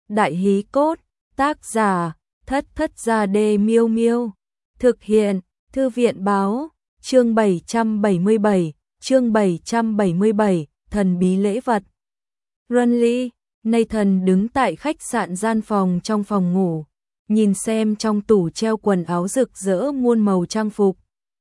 Đại hí cốt, tác giả, Thất Thất Gia Đê Miêu Miêu. Thực hiện, Thư viện báo, chương 777, thần bí lễ vật. Runly, Nathan đứng tại khách sạn gian phòng trong phòng ngủ, nhìn xem trong tủ treo quần áo rực rỡ muôn màu trang phục.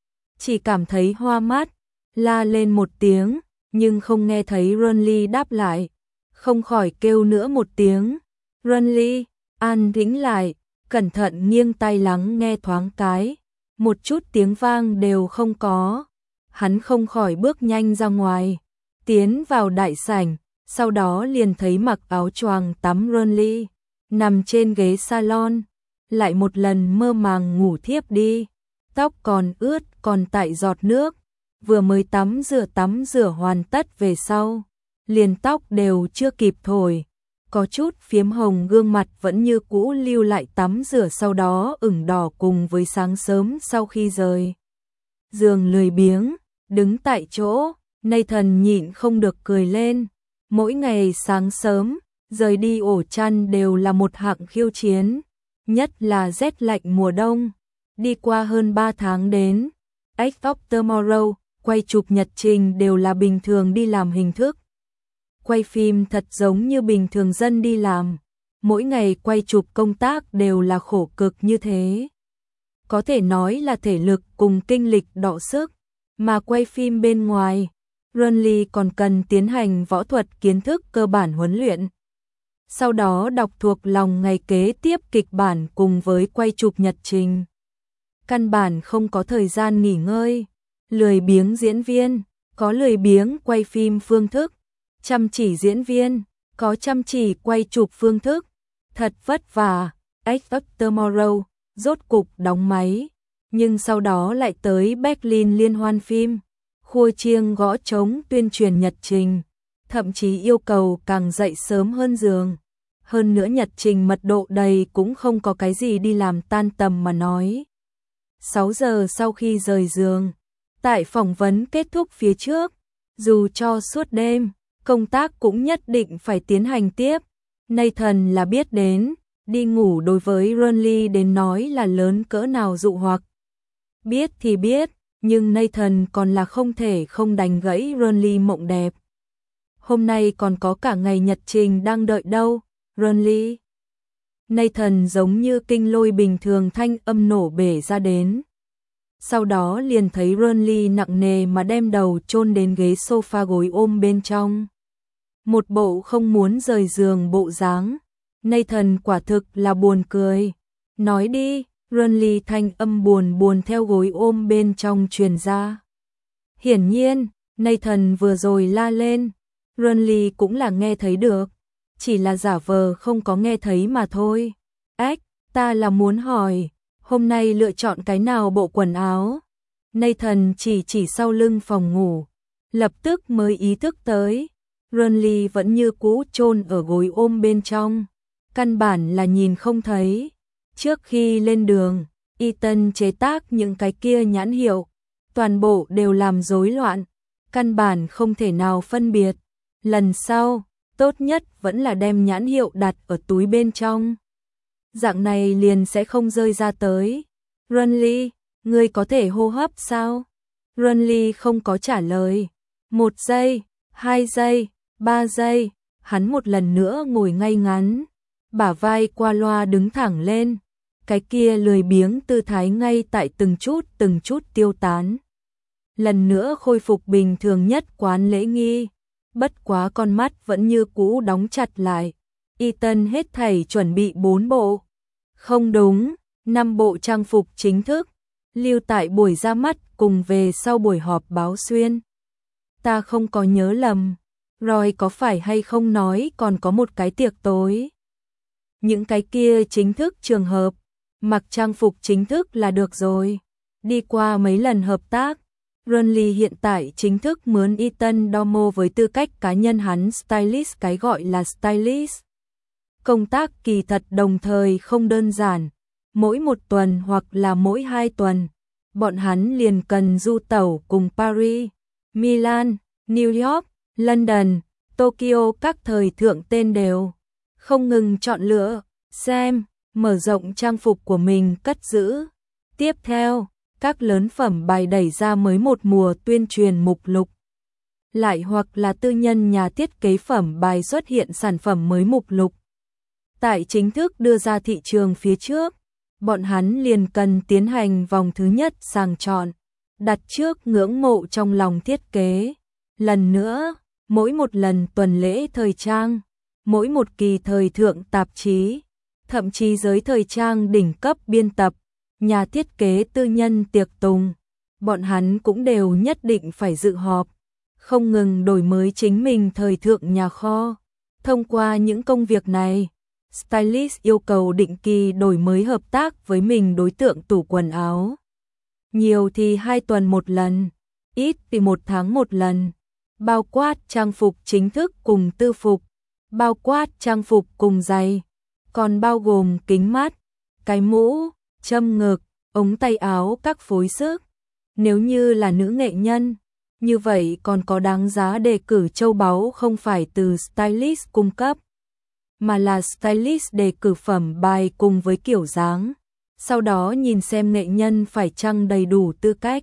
Chỉ cảm thấy hoa mắt, la lên một tiếng, nhưng không nghe thấy Runly đáp lại, không khỏi kêu nữa một tiếng. Runly, an tĩnh lại, cẩn thận nghiêng tai lắng nghe thoáng cái, một chút tiếng vang đều không có. Hắn không khỏi bước nhanh ra ngoài, tiến vào đại sảnh, sau đó liền thấy mặc áo choàng tắm Runly, nằm trên ghế salon, lại một lần mơ màng ngủ thiếp đi, tóc còn ướt còn tại giọt nước, vừa mới tắm rửa hoàn tất về sau, liền tóc đều chưa kịp thổi, có chút phiếm hồng, gương mặt vẫn như cũ lưu lại tắm rửa sau đó ửng đỏ cùng với sáng sớm sau khi rời giường lười biếng, đứng tại chỗ, Nathan nhịn không được cười lên. Mỗi ngày sáng sớm, rời đi ổ chăn đều là một hạng khiêu chiến, nhất là rét lạnh mùa đông. Đi qua hơn 3 tháng đến, Edge of Tomorrow, quay chụp nhật trình đều là bình thường đi làm hình thức. Quay phim thật giống như bình thường dân đi làm, mỗi ngày quay chụp công tác đều là khổ cực như thế. Có thể nói là thể lực cùng kinh lịch đọ sức, mà quay phim bên ngoài, Runly còn cần tiến hành võ thuật kiến thức cơ bản huấn luyện. Sau đó đọc thuộc lòng ngày kế tiếp kịch bản cùng với quay chụp nhật trình. Căn bản không có thời gian nghỉ ngơi, lười biếng diễn viên, có lười biếng quay phim phương thức, chăm chỉ diễn viên, có chăm chỉ quay chụp phương thức. Thật vất vả, Edge of Tomorrow rốt cục đóng máy, nhưng sau đó lại tới Berlin liên hoan phim, khua chiêng gõ trống tuyên truyền nhật trình, thậm chí yêu cầu càng dậy sớm hơn giường. Hơn nữa nhật trình mật độ đầy cũng không có cái gì đi làm tan tầm mà nói. 6 giờ sau khi rời giường, tại phỏng vấn kết thúc phía trước, dù cho suốt đêm, công tác cũng nhất định phải tiến hành tiếp. Nathan là biết đến, đi ngủ đối với Runly đến nói là lớn cỡ nào dụ hoặc. Biết thì biết, nhưng Nathan còn là không thể không đánh gãy Runly mộng đẹp. Hôm nay còn có cả ngày nhật trình đang đợi đâu, Runly. Nathan giống như kinh lôi bình thường thanh âm nổ bể ra đến. Sau đó liền thấy Runly nặng nề mà đem đầu chôn đến ghế sofa gối ôm bên trong. Một bộ không muốn rời giường bộ dáng. Nathan quả thực là buồn cười. Nói đi, Runly thanh âm buồn theo gối ôm bên trong truyền ra. Hiển nhiên, Nathan vừa rồi la lên, Runly cũng là nghe thấy được, chỉ là giả vờ không có nghe thấy mà thôi. Ếch, ta là muốn hỏi, hôm nay lựa chọn cái nào bộ quần áo? Nathan chỉ sau lưng phòng ngủ, lập tức mới ý thức tới. Runly vẫn như cũ chôn ở gối ôm bên trong, căn bản là nhìn không thấy. Trước khi lên đường, Ethan chế tác những cái kia nhãn hiệu, toàn bộ đều làm rối loạn, căn bản không thể nào phân biệt. Lần sau, tốt nhất vẫn là đem nhãn hiệu đặt ở túi bên trong. Dạng này liền sẽ không rơi ra tới. Runly, ngươi có thể hô hấp sao? Runly không có trả lời. 1 giây, 2 giây, 3 giây, hắn một lần nữa ngồi ngay ngắn, bả vai qua loa đứng thẳng lên, cái kia lười biếng tư thái ngay tại từng chút tiêu tán. Lần nữa khôi phục bình thường nhất quán lễ nghi, bất quá con mắt vẫn như cũ đóng chặt lại. Ethan hết thảy chuẩn bị 4 bộ. Không đúng, 5 bộ trang phục chính thức, lưu tại buổi ra mắt cùng về sau buổi họp báo xuyên. Ta không có nhớ lầm, Roy có phải hay không nói còn có một cái tiệc tối? Những cái kia chính thức trường hợp, mặc trang phục chính thức là được rồi. Đi qua mấy lần hợp tác, Runly hiện tại chính thức mướn Ethan Domo với tư cách cá nhân hắn stylist, cái gọi là stylist. Công tác kỳ thật đồng thời không đơn giản, mỗi 1 tuần hoặc là mỗi 2 tuần, bọn hắn liền cần du tẩu cùng Paris, Milan, New York, London, Tokyo các thời thượng tên đều. không ngừng chọn lựa, xem, mở rộng trang phục của mình cất giữ. Tiếp theo, các lớn phẩm bài đẩy ra mới một mùa tuyên truyền mục lục. Lại hoặc là tư nhân nhà thiết kế phẩm bài xuất hiện sản phẩm mới mục lục. Tại chính thức đưa ra thị trường phía trước, bọn hắn liền cần tiến hành vòng thứ nhất sàng chọn, đặt trước ngưỡng mộ trong lòng thiết kế. Lần nữa, mỗi một lần tuần lễ thời trang, mỗi một kỳ thời thượng tạp chí, thậm chí giới thời trang đỉnh cấp biên tập, nhà thiết kế tư nhân tiệc tùng, bọn hắn cũng đều nhất định phải dự họp, không ngừng đổi mới chính mình thời thượng nhà kho. Thông qua những công việc này, stylist yêu cầu định kỳ đổi mới hợp tác với mình đối tượng tủ quần áo. Nhiều thì 2 tuần một lần, ít thì 1 tháng một lần. Bao quát trang phục chính thức cùng tư phục, bao quát trang phục cùng giày, còn bao gồm kính mát, cái mũ, châm ngực, ống tay áo các phối sức. Nếu như là nữ nghệ nhân, như vậy còn có đáng giá đề cử châu báu không phải từ stylist cung cấp, mà là stylist đề cử phẩm bài cùng với kiểu dáng. Sau đó nhìn xem nghệ nhân phải chăng đầy đủ tư cách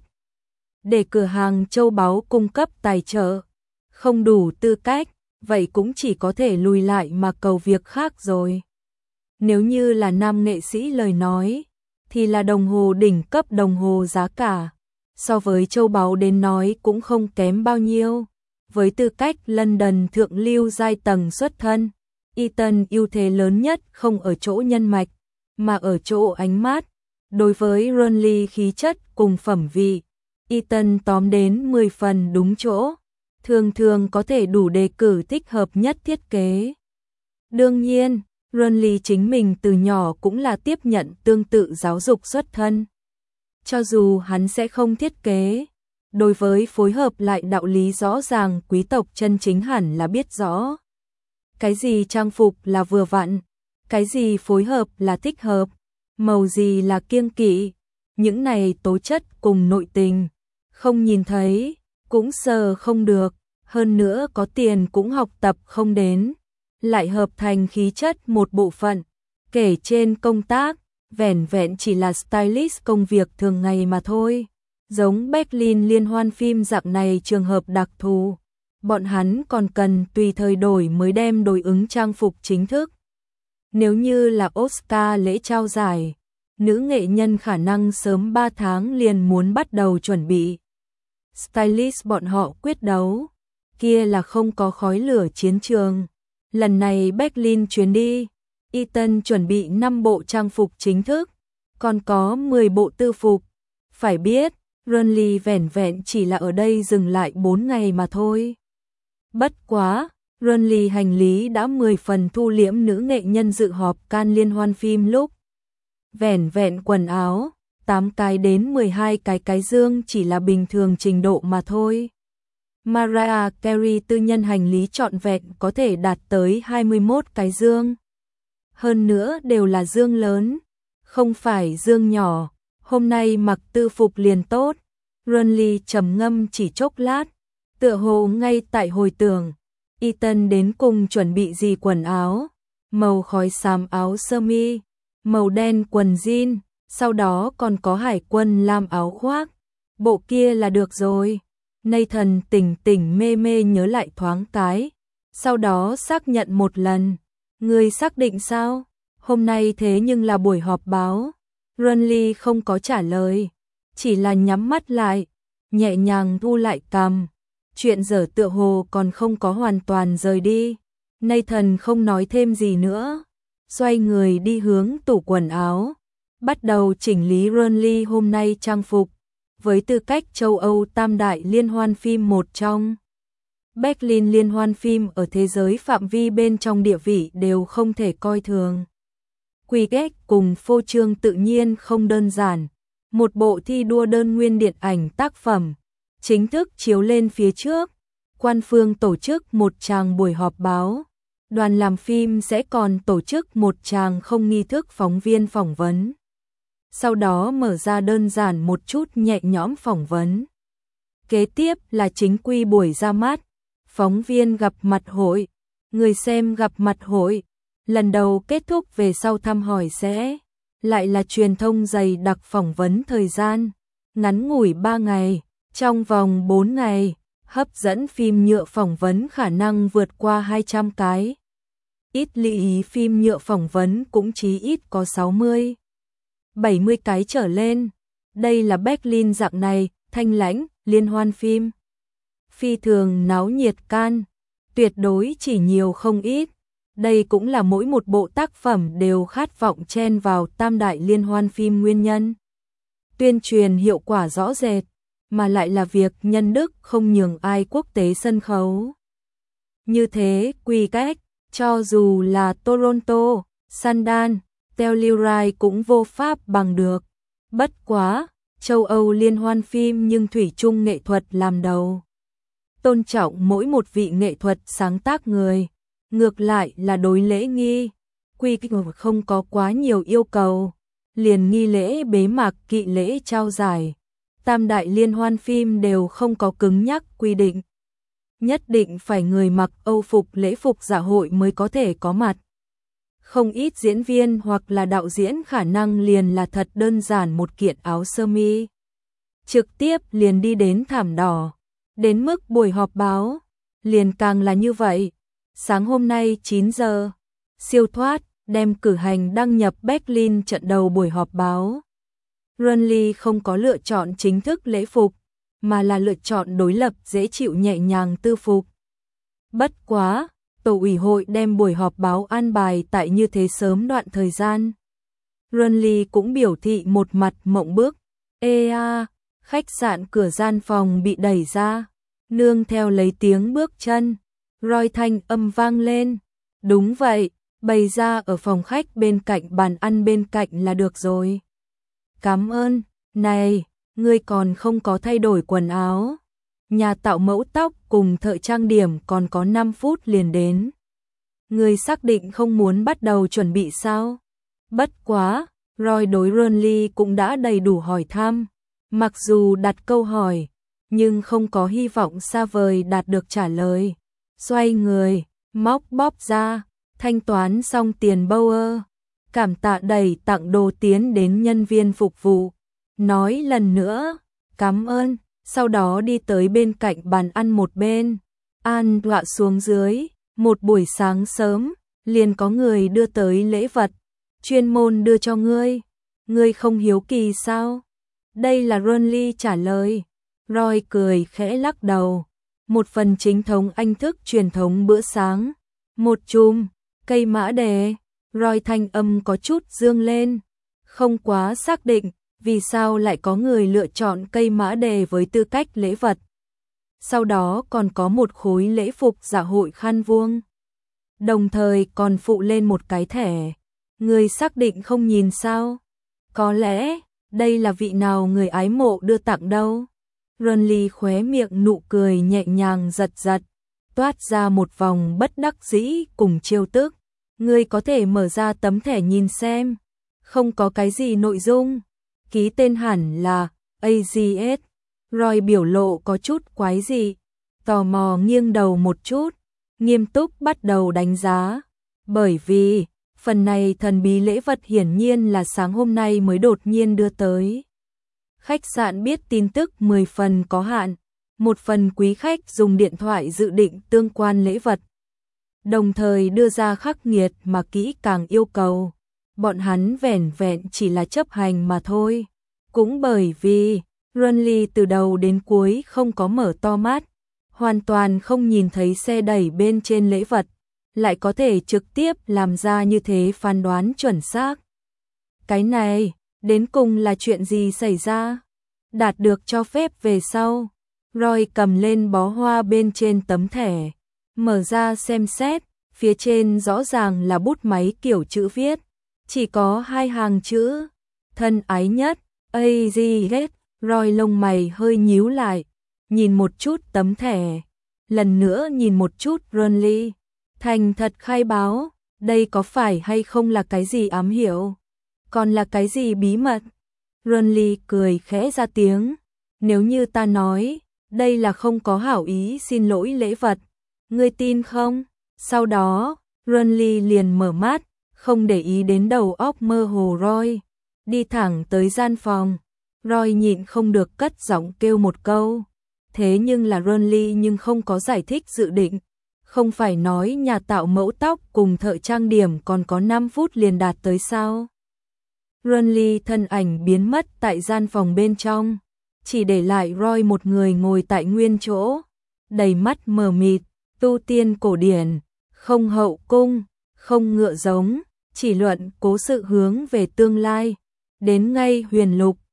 để cửa hàng châu báu cung cấp tài trợ. Không đủ tư cách, vậy cũng chỉ có thể lùi lại mà cầu việc khác rồi. Nếu như là nam nghệ sĩ lời nói, thì là đồng hồ đỉnh cấp đồng hồ giá cả. So với châu báu đến nói cũng không kém bao nhiêu. Với tư cách London thượng lưu giai tầng xuất thân, Eton ưu thế lớn nhất không ở chỗ nhân mạch, mà ở chỗ ánh mắt. Đối với Runley khí chất cùng phẩm vị, Eton tóm đến 10 phần đúng chỗ. Thường thường có thể đủ đề cử thích hợp nhất thiết kế. Đương nhiên, Runley chính mình từ nhỏ cũng là tiếp nhận tương tự giáo dục xuất thân. Cho dù hắn sẽ không thiết kế, đối với phối hợp lại đạo lý rõ ràng quý tộc chân chính hẳn là biết rõ. Cái gì trang phục là vừa vặn, cái gì phối hợp là thích hợp, màu gì là kiêng kỵ, những này tố chất cùng nội tình, không nhìn thấy, cũng sờ không được, hơn nữa có tiền cũng học tập không đến, lại hợp thành khí chất một bộ phận. Kể trên công tác, vẻn vẹn chỉ là stylist công việc thường ngày mà thôi. Giống Berlin liên hoan phim dạng này trường hợp đặc thù, bọn hắn còn cần tùy thời đổi mới đem đối ứng trang phục chính thức. Nếu như là Oscar lễ trao giải, nữ nghệ nhân khả năng sớm 3 tháng liền muốn bắt đầu chuẩn bị. Stylist bọn họ quyết đấu, kia là không có khói lửa chiến trường. Lần này Berlin chuyến đi, Eton chuẩn bị 5 bộ trang phục chính thức, còn có 10 bộ tư phục. Phải biết, Runley vẻn vẹn chỉ là ở đây dừng lại 4 ngày mà thôi. Bất quá, Runley hành lý đã 10 phần thu liễm nữ nghệ nhân dự họp can liên hoan phim lúc. Vẻn vẹn quần áo, 8 cái đến 12 cái dương chỉ là bình thường trình độ mà thôi. Mariah Carey tư nhân hành lý trọn vẹn có thể đạt tới 21 cái dương. Hơn nữa đều là dương lớn, không phải dương nhỏ. Hôm nay mặc tư phục liền tốt. Runley trầm ngâm chỉ chốc lát, tựa hồ ngay tại hồi tưởng, Eton đến cùng chuẩn bị gì quần áo, màu khói xám áo sơ mi, màu đen quần jean, sau đó còn có hải quân lam áo khoác. Bộ kia là được rồi. Nathan tỉnh mê mê nhớ lại thoáng cái, sau đó xác nhận một lần. Người xác định sao? Hôm nay thế nhưng là buổi họp báo. Runley không có trả lời, chỉ là nhắm mắt lại, nhẹ nhàng thu lại cằm. Chuyện dở tựa hồ còn không có hoàn toàn rời đi. Nathan không nói thêm gì nữa, xoay người đi hướng tủ quần áo, bắt đầu chỉnh lý Runley hôm nay trang phục. Với tư cách châu Âu tam đại liên hoan phim một trong, Berlin liên hoan phim ở thế giới phạm vi bên trong địa vị đều không thể coi thường. Quy ghét cùng phô trương tự nhiên không đơn giản. Một bộ thi đua đơn nguyên điện ảnh tác phẩm chính thức chiếu lên phía trước. Quan phương tổ chức một tràng buổi họp báo. Đoàn làm phim sẽ còn tổ chức một tràng không nghi thức phóng viên phỏng vấn. Sau đó mở ra đơn giản một chút nhẹ nhõm phỏng vấn. Kế tiếp là chính quy buổi ra mắt, phóng viên gặp mặt hội, người xem gặp mặt hội. Lần đầu kết thúc về sau thăm hỏi sẽ lại là truyền thông dày đặc phỏng vấn thời gian ngắn ngủi 3 ngày, trong vòng 4 ngày, hấp dẫn phim nhựa phỏng vấn khả năng vượt qua 200 cái. Ít lý phim nhựa phỏng vấn cũng chí ít có 60, 70 cái trở lên. Đây là Berlin dạng này, thanh lãnh, liên hoan phim. Phi thường náo nhiệt can, tuyệt đối chỉ nhiều không ít. Đây cũng là mỗi một bộ tác phẩm đều khát vọng chen vào tam đại liên hoan phim nguyên nhân. Tuyên truyền hiệu quả rõ rệt, mà lại là việc nhân đức không nhường ai quốc tế sân khấu. Như thế, quy cách, cho dù là Toronto, Sundance, Telluride cũng vô pháp bằng được. Bất quá, châu Âu liên hoan phim nhưng thủy chung nghệ thuật làm đầu. Tôn trọng mỗi một vị nghệ thuật sáng tác người. Ngược lại là đối lễ nghi, quy cách không có quá nhiều yêu cầu. Liền nghi lễ bế mạc, kỵ lễ trao giải. Tam đại liên hoan phim đều không có cứng nhắc quy định. Nhất định phải người mặc Âu phục lễ phục dạ hội mới có thể có mặt. Không ít diễn viên hoặc là đạo diễn khả năng liền là thật đơn giản một kiện áo sơ mi. Trực tiếp liền đi đến thảm đỏ. Đến mức buổi họp báo, liền càng là như vậy. Sáng hôm nay 9 giờ, siêu thoát, đem cử hành đăng nhập Berlin trận đầu buổi họp báo. Runley không có lựa chọn chính thức lễ phục, mà là lựa chọn đối lập dễ chịu nhẹ nhàng tư phục. Bất quá, tổ ủy hội đem buổi họp báo an bài tại như thế sớm đoạn thời gian. Runley cũng biểu thị một mặt mộng bức. Khách sạn cửa gian phòng bị đẩy ra, nương theo lấy tiếng bước chân. Roy thanh âm vang lên. Đúng vậy, bày ra ở phòng khách bên cạnh bàn ăn bên cạnh là được rồi. Cảm ơn, này, ngươi còn không có thay đổi quần áo. Nhà tạo mẫu tóc cùng thợ trang điểm còn có 5 phút liền đến. Ngươi xác định không muốn bắt đầu chuẩn bị sao? Bất quá, Roy đối Runley cũng đã đầy đủ hỏi thăm. Mặc dù đặt câu hỏi, nhưng không có hy vọng xa vời đạt được trả lời. Xoay người, móc bóp ra, thanh toán xong tiền Bauer, cảm tạ đẩy tặng đồ tiến đến nhân viên phục vụ. Nói lần nữa, cảm ơn, sau đó đi tới bên cạnh bàn ăn một bên. An đọa xuống dưới, một buổi sáng sớm, liền có người đưa tới lễ vật, chuyên môn đưa cho ngươi. Ngươi không hiếu kỳ sao? Đây là Runley trả lời. Roy cười khẽ lắc đầu. Một phần chính thống Anh thức truyền thống bữa sáng. Một chùm cây mã đề. Roy thanh âm có chút dương lên. Không quá xác định vì sao lại có người lựa chọn cây mã đề với tư cách lễ vật. Sau đó còn có một khối lễ phục dạ hội khăn vuông. Đồng thời còn phụ lên một cái thẻ. Người xác định không nhìn sao? Có lẽ đây là vị nào người ái mộ đưa tặng đâu. Runley khóe miệng nụ cười nhẹ nhàng giật giật, toát ra một vòng bất đắc dĩ cùng trêu tức. Ngươi có thể mở ra tấm thẻ nhìn xem. Không có cái gì nội dung. Ký tên hẳn là AGS. Roy biểu lộ có chút quái dị, tò mò nghiêng đầu một chút, nghiêm túc bắt đầu đánh giá. Bởi vì phần này thần bí lễ vật hiển nhiên là sáng hôm nay mới đột nhiên đưa tới. Khách sạn biết tin tức 10 phần có hạn, một phần quý khách dùng điện thoại dự định tương quan lễ vật. Đồng thời đưa ra khắc nghiệt mà kỹ càng yêu cầu. Bọn hắn vẻn vẹn chỉ là chấp hành mà thôi. Cũng bởi vì Runley từ đầu đến cuối không có mở to mắt, hoàn toàn không nhìn thấy xe đẩy bên trên lễ vật, lại có thể trực tiếp làm ra như thế phán đoán chuẩn xác. Cái này, đến cùng là chuyện gì xảy ra? Đạt được cho phép về sau, Roy cầm lên bó hoa bên trên tấm thẻ, mở ra xem xét, phía trên rõ ràng là bút máy kiểu chữ viết, chỉ có 2 hàng chữ, thân ái nhất, AGS. Roy lông mày hơi nhíu lại, nhìn một chút tấm thẻ, lần nữa nhìn một chút Runley, thành thật khai báo, đây có phải hay không là cái gì ám hiệu, còn là cái gì bí mật? Runley cười khẽ ra tiếng, nếu như ta nói, đây là không có hảo ý xin lỗi lễ vật, ngươi tin không? Sau đó, Renly liền mở mắt, không để ý đến đầu óc mơ hồ Roy, đi thẳng tới gian phòng. Roy nhịn không được cất giọng kêu một câu. Thế nhưng là Renly nhưng không có giải thích dự định. Không phải nói nhà tạo mẫu tóc cùng thợ trang điểm còn có 5 phút liền đạt tới sao? Renly thân ảnh biến mất tại gian phòng bên trong, chỉ để lại Roy một người ngồi tại nguyên chỗ, đầy mắt mờ mịt, tu tiên cổ điển, không hậu cung, không ngựa giống, chỉ luận cố sự hướng về tương lai, đến ngay huyền lục,